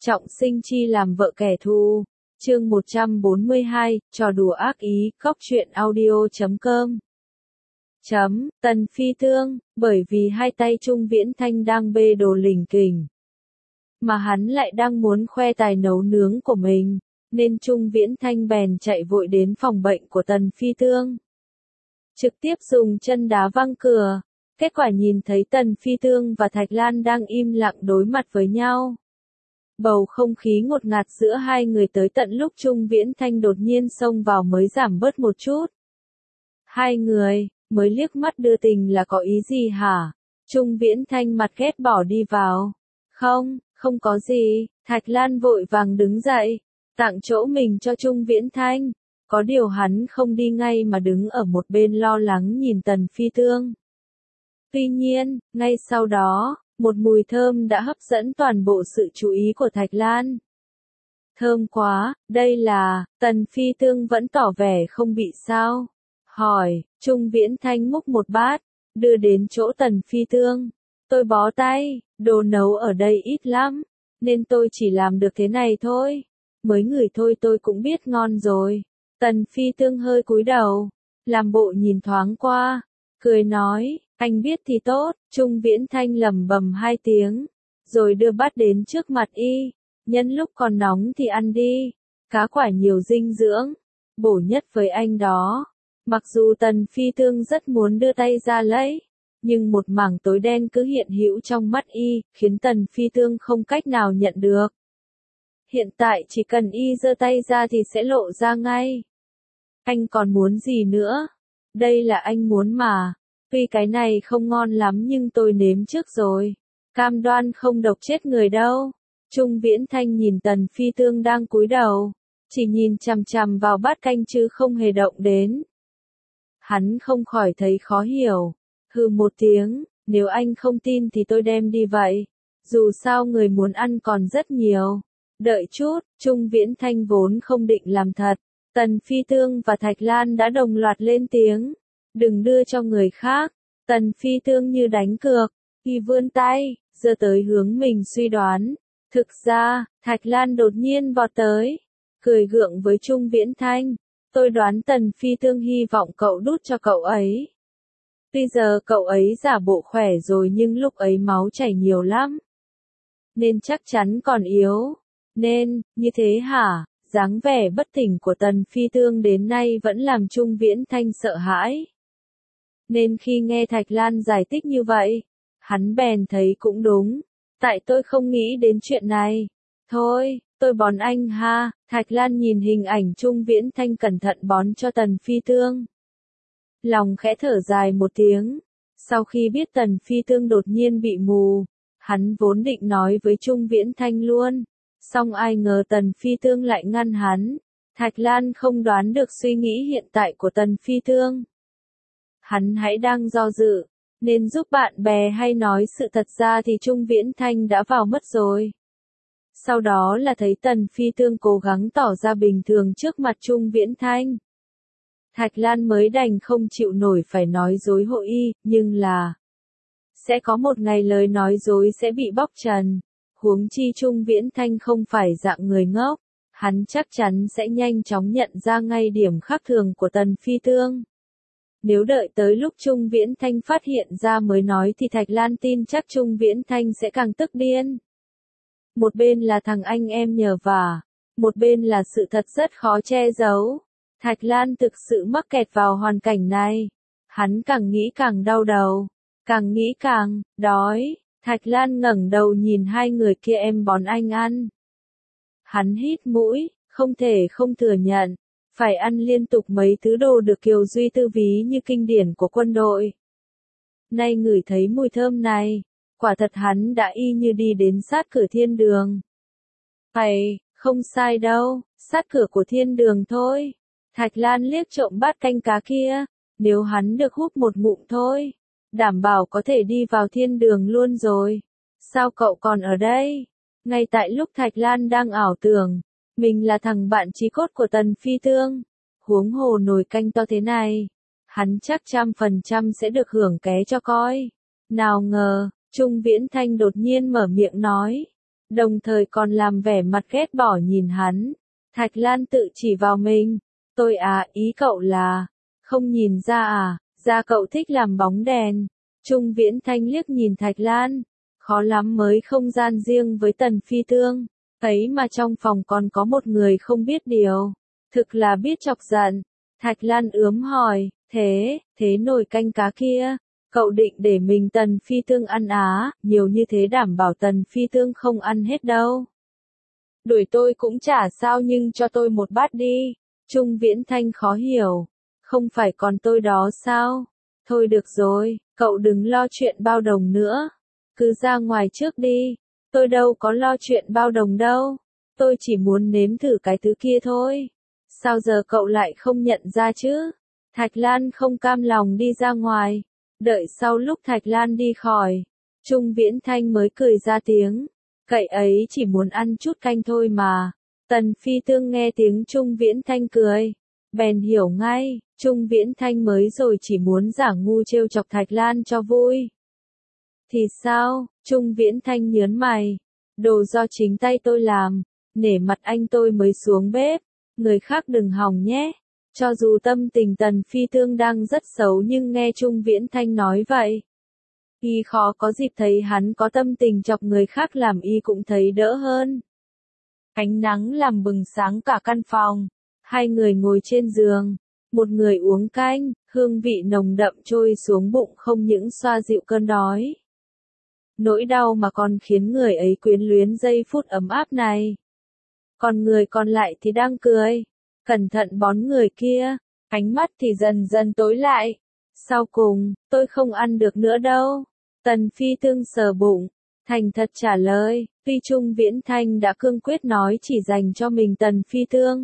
Trọng sinh chi làm vợ kẻ thù. Chương 142, trò đùa ác ý, góc truyện audio.com. Tần Phi Tương, bởi vì hai tay Trung Viễn Thanh đang bê đồ lỉnh kỉnh, mà hắn lại đang muốn khoe tài nấu nướng của mình, nên Trung Viễn Thanh bèn chạy vội đến phòng bệnh của Tần Phi Tương. Trực tiếp dùng chân đá văng cửa, kết quả nhìn thấy Tần Phi Tương và Thạch Lan đang im lặng đối mặt với nhau. Bầu không khí ngột ngạt giữa hai người tới tận lúc Trung Viễn Thanh đột nhiên xông vào mới giảm bớt một chút. Hai người, mới liếc mắt đưa tình là có ý gì hả? Trung Viễn Thanh mặt ghét bỏ đi vào. Không có gì, Thạch Lan vội vàng đứng dậy, tặng chỗ mình cho Trung Viễn Thanh. Có điều hắn không đi ngay mà đứng ở một bên lo lắng nhìn Tần Phi Tương. Tuy nhiên, ngay sau đó, một mùi thơm đã hấp dẫn toàn bộ sự chú ý của Thạch Lan. Thơm quá, đây là, Tần Phi Tương vẫn tỏ vẻ không bị sao. Hỏi, Trung Viễn Thanh múc một bát, đưa đến chỗ Tần Phi Tương. Tôi bó tay, đồ nấu ở đây ít lắm, nên tôi chỉ làm được thế này thôi. Mới ngửi thôi tôi cũng biết ngon rồi. Tần Phi Tương hơi cúi đầu, làm bộ nhìn thoáng qua, cười nói, anh biết thì tốt. Trung Viễn Thanh lẩm bẩm hai tiếng, rồi đưa bát đến trước mặt y. Nhân lúc còn nóng thì ăn đi, cá quả nhiều dinh dưỡng, bổ nhất với anh đó. Mặc dù Tần Phi Tương rất muốn đưa tay ra lấy, nhưng một mảng tối đen cứ hiện hữu trong mắt y, khiến Tần Phi Tương không cách nào nhận được. Hiện tại chỉ cần y giơ tay ra thì sẽ lộ ra ngay. Anh còn muốn gì nữa? Đây là anh muốn mà. Tuy cái này không ngon lắm nhưng tôi nếm trước rồi. Cam đoan không độc chết người đâu. Trung Viễn Thanh nhìn Tần Phi Tương đang cúi đầu, chỉ nhìn chằm chằm vào bát canh chứ không hề động đến. Hắn không khỏi thấy khó hiểu. Hừ một tiếng, nếu anh không tin thì tôi đem đi vậy. Dù sao người muốn ăn còn rất nhiều. Đợi chút, Trung Viễn Thanh vốn không định làm thật. Tần Phi Tương và Thạch Lan đã đồng loạt lên tiếng. Đừng đưa cho người khác. Tần Phi Tương như đánh cược, y vươn tay, giơ tới hướng mình suy đoán. Thực ra, Thạch Lan đột nhiên vọt tới, cười gượng với Trung Viễn Thanh. Tôi đoán Tần Phi Tương hy vọng cậu đút cho cậu ấy. Tuy giờ cậu ấy giả bộ khỏe rồi nhưng lúc ấy máu chảy nhiều lắm, nên chắc chắn còn yếu. Nên, như thế hả? Dáng vẻ bất tỉnh của Tần Phi Tương đến nay vẫn làm Trung Viễn Thanh sợ hãi. Nên khi nghe Thạch Lan giải thích như vậy, hắn bèn thấy cũng đúng. Tại tôi không nghĩ đến chuyện này. Thôi, tôi bón anh ha. Thạch Lan nhìn hình ảnh Trung Viễn Thanh cẩn thận bón cho Tần Phi Tương. Lòng khẽ thở dài một tiếng. Sau khi biết Tần Phi Tương đột nhiên bị mù, hắn vốn định nói với Trung Viễn Thanh luôn. Song ai ngờ Tần Phi Tương lại ngăn hắn. Thạch Lan không đoán được suy nghĩ hiện tại của Tần Phi Tương. Hắn hãy đang do dự, nên giúp bạn bè hay nói sự thật ra thì Trung Viễn Thanh đã vào mất rồi. Sau đó là thấy Tần Phi Tương cố gắng tỏ ra bình thường trước mặt Trung Viễn Thanh. Thạch Lan mới đành không chịu nổi phải nói dối hộ y, nhưng là sẽ có một ngày lời nói dối sẽ bị bóc trần. Huống chi Trung Viễn Thanh không phải dạng người ngốc, hắn chắc chắn sẽ nhanh chóng nhận ra ngay điểm khác thường của Tần Phi Tương. Nếu đợi tới lúc Trung Viễn Thanh phát hiện ra mới nói thì Thạch Lan tin chắc Trung Viễn Thanh sẽ càng tức điên. Một bên là thằng anh em nhờ vả, một bên là sự thật rất khó che giấu. Thạch Lan thực sự mắc kẹt vào hoàn cảnh này. Hắn càng nghĩ càng đau đầu, càng nghĩ càng đói. Thạch Lan ngẩng đầu nhìn hai người kia em bón anh ăn. Hắn hít mũi, không thể không thừa nhận. Phải ăn liên tục mấy thứ đồ được Kiều Duy tư ví như kinh điển của quân đội. Nay ngửi thấy mùi thơm này, quả thật hắn đã y như đi đến sát cửa thiên đường. Phải, không sai đâu, sát cửa của thiên đường thôi. Thạch Lan liếc trộm bát canh cá kia, nếu hắn được húp một ngụm thôi, đảm bảo có thể đi vào thiên đường luôn rồi. Sao cậu còn ở đây? Ngay tại lúc Thạch Lan đang ảo tưởng mình là thằng bạn chí cốt của Tần Phi Tương, huống hồ nồi canh to thế này, hắn chắc 100% sẽ được hưởng ké cho coi. Nào ngờ, Trung Viễn Thanh đột nhiên mở miệng nói, đồng thời còn làm vẻ mặt ghét bỏ nhìn hắn. Thạch Lan tự chỉ vào mình. Tôi à, ý cậu là, không nhìn ra à, ra cậu thích làm bóng đèn. Trung Viễn Thanh liếc nhìn Thạch Lan, khó lắm mới không gian riêng với Tần Phi Tương, ấy mà trong phòng còn có một người không biết điều, thực là biết chọc giận. Thạch Lan ướm hỏi, thế nồi canh cá kia, cậu định để mình Tần Phi Tương ăn á, nhiều như thế đảm bảo Tần Phi Tương không ăn hết đâu. Đuổi tôi cũng chả sao nhưng cho tôi một bát đi. Trung Viễn Thanh khó hiểu, không phải còn tôi đó sao? Thôi được rồi, cậu đừng lo chuyện bao đồng nữa, cứ ra ngoài trước đi, tôi đâu có lo chuyện bao đồng đâu, tôi chỉ muốn nếm thử cái thứ kia thôi. Sao giờ cậu lại không nhận ra chứ? Thạch Lan không cam lòng đi ra ngoài, đợi sau lúc Thạch Lan đi khỏi, Trung Viễn Thanh mới cười ra tiếng, cậy ấy chỉ muốn ăn chút canh thôi mà. Tần Phi Tương nghe tiếng Trung Viễn Thanh cười, bèn hiểu ngay, Trung Viễn Thanh mới rồi chỉ muốn giả ngu trêu chọc Thạch Lan cho vui. Thì sao? Trung Viễn Thanh nhớn mày, đồ do chính tay tôi làm, nể mặt anh tôi mới xuống bếp, người khác đừng hòng nhé. Cho dù tâm tình Tần Phi Tương đang rất xấu nhưng nghe Trung Viễn Thanh nói vậy, y khó có dịp thấy hắn có tâm tình chọc người khác làm y cũng thấy đỡ hơn. Ánh nắng làm bừng sáng cả căn phòng, hai người ngồi trên giường, một người uống canh, hương vị nồng đậm trôi xuống bụng không những xoa dịu cơn đói, nỗi đau mà còn khiến người ấy quyến luyến giây phút ấm áp này. Còn người còn lại thì đang cười, cẩn thận bón người kia, ánh mắt thì dần dần tối lại. Sau cùng, tôi không ăn được nữa đâu. Tần Phi Tương sờ bụng, thành thật trả lời, tuy Trung Viễn Thanh đã cương quyết nói chỉ dành cho mình Tần Phi Tương.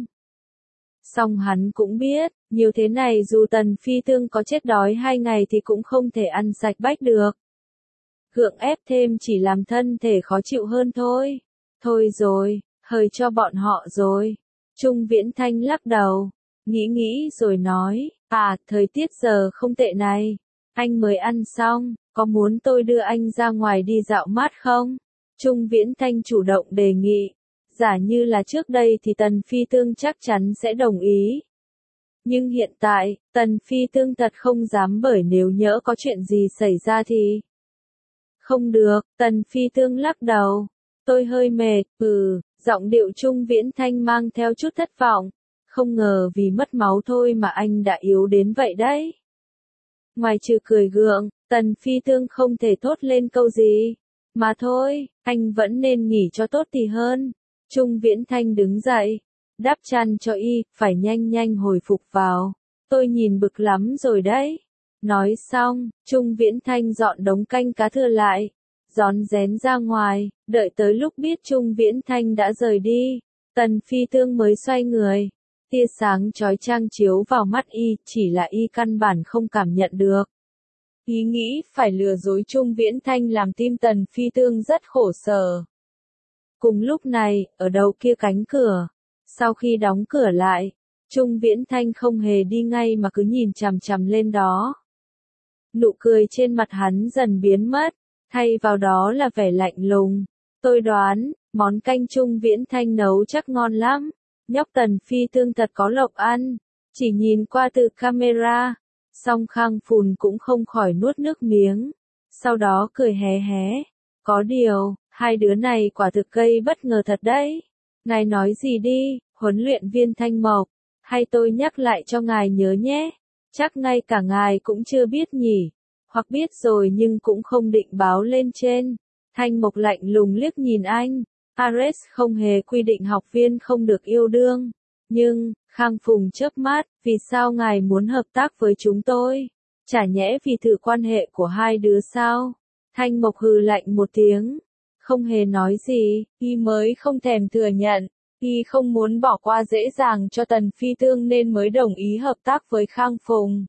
Song hắn cũng biết, nhiều thế này dù Tần Phi Tương có chết đói 2 ngày thì cũng không thể ăn sạch bách được. Gượng ép thêm chỉ làm thân thể khó chịu hơn thôi. Thôi rồi, hời cho bọn họ rồi. Trung Viễn Thanh lắc đầu, nghĩ rồi nói, thời tiết giờ không tệ này. Anh mới ăn xong, có muốn tôi đưa anh ra ngoài đi dạo mát không? Trung Viễn Thanh chủ động đề nghị. Giả như là trước đây thì Tần Phi Tương chắc chắn sẽ đồng ý. Nhưng hiện tại, Tần Phi Tương thật không dám bởi nếu nhỡ có chuyện gì xảy ra thì... Không được, Tần Phi Tương lắc đầu. Tôi hơi mệt, giọng điệu Trung Viễn Thanh mang theo chút thất vọng. Không ngờ vì mất máu thôi mà anh đã yếu đến vậy đấy. Ngoài trừ cười gượng, Tần Phi Tương không thể thốt lên câu gì. Mà thôi, anh vẫn nên nghỉ cho tốt thì hơn. Trung Viễn Thanh đứng dậy, đắp chăn cho y, phải nhanh hồi phục vào. Tôi nhìn bực lắm rồi đấy. Nói xong, Trung Viễn Thanh dọn đống canh cá thừa lại, rón rén ra ngoài, đợi tới lúc biết Trung Viễn Thanh đã rời đi, Tần Phi Tương mới xoay người. Tia sáng chói chang chiếu vào mắt y, chỉ là y căn bản không cảm nhận được. Ý nghĩ phải lừa dối Trung Viễn Thanh làm tim Tần Phi Tương rất khổ sở. Cùng lúc này, ở đầu kia cánh cửa, sau khi đóng cửa lại, Trung Viễn Thanh không hề đi ngay mà cứ nhìn chằm chằm lên đó. Nụ cười trên mặt hắn dần biến mất, thay vào đó là vẻ lạnh lùng. Tôi đoán, món canh Trung Viễn Thanh nấu chắc ngon lắm. Nhóc Tần Phi Tương thật có lộc ăn. Chỉ nhìn qua từ camera, song Khang Phùn cũng không khỏi nuốt nước miếng. Sau đó cười hé hé. Có điều, hai đứa này quả thực gây bất ngờ thật đấy. Ngài nói gì đi, huấn luyện viên Thanh Mộc, hay tôi nhắc lại cho ngài nhớ nhé. Chắc ngay cả ngài cũng chưa biết nhỉ, hoặc biết rồi nhưng cũng không định báo lên trên. Thanh Mộc lạnh lùng liếc nhìn anh. Ares không hề quy định học viên không được yêu đương. Nhưng, Khang Phùng chớp mắt, vì sao ngài muốn hợp tác với chúng tôi? Chả nhẽ vì thử quan hệ của hai đứa sao? Thanh Mộc hừ lạnh một tiếng. Không hề nói gì, y mới không thèm thừa nhận. Y không muốn bỏ qua dễ dàng cho Tần Phi Tương nên mới đồng ý hợp tác với Khang Phùng.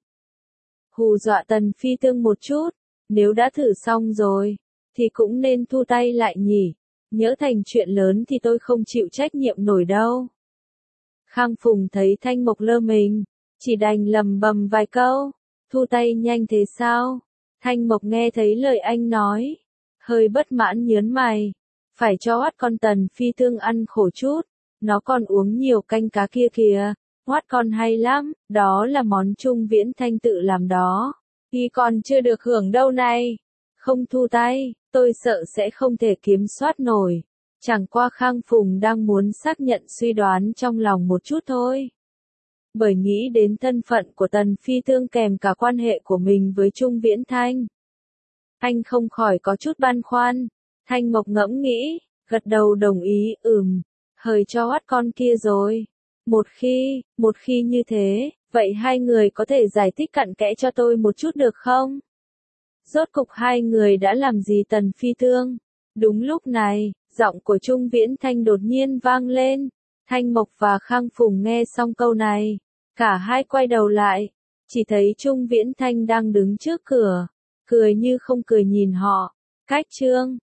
Hù dọa Tần Phi Tương một chút, nếu đã thử xong rồi, thì cũng nên thu tay lại nhỉ. Nhỡ thành chuyện lớn thì tôi không chịu trách nhiệm nổi đâu. Khang Phùng thấy Thanh Mộc lơ mình, chỉ đành lầm bầm vài câu. Thu tay nhanh thế sao? Thanh Mộc nghe thấy lời anh nói, hơi bất mãn nhớn mày. phải cho oát con Tần Phi Tương ăn khổ chút, nó còn uống nhiều canh cá kia kìa, oát con hay lắm, đó là món Trung Viễn Thanh tự làm đó, y còn chưa được hưởng đâu này, không thu tay, tôi sợ sẽ không thể kiểm soát nổi, chẳng qua Khang Phùng đang muốn xác nhận suy đoán trong lòng một chút thôi. Bởi nghĩ đến thân phận của Tần Phi Tương kèm cả quan hệ của mình với Trung Viễn Thanh. Anh không khỏi có chút băn khoăn. Thanh Mộc ngẫm nghĩ, gật đầu đồng ý, hời cho oát con kia rồi. Một khi như thế, vậy hai người có thể giải thích cặn kẽ cho tôi một chút được không? Rốt cục hai người đã làm gì Tần Phi Tương? Đúng lúc này, giọng của Trung Viễn Thanh đột nhiên vang lên. Thanh Mộc và Khang Phùng nghe xong câu này, cả hai quay đầu lại, chỉ thấy Trung Viễn Thanh đang đứng trước cửa, cười như không cười nhìn họ. Cách chương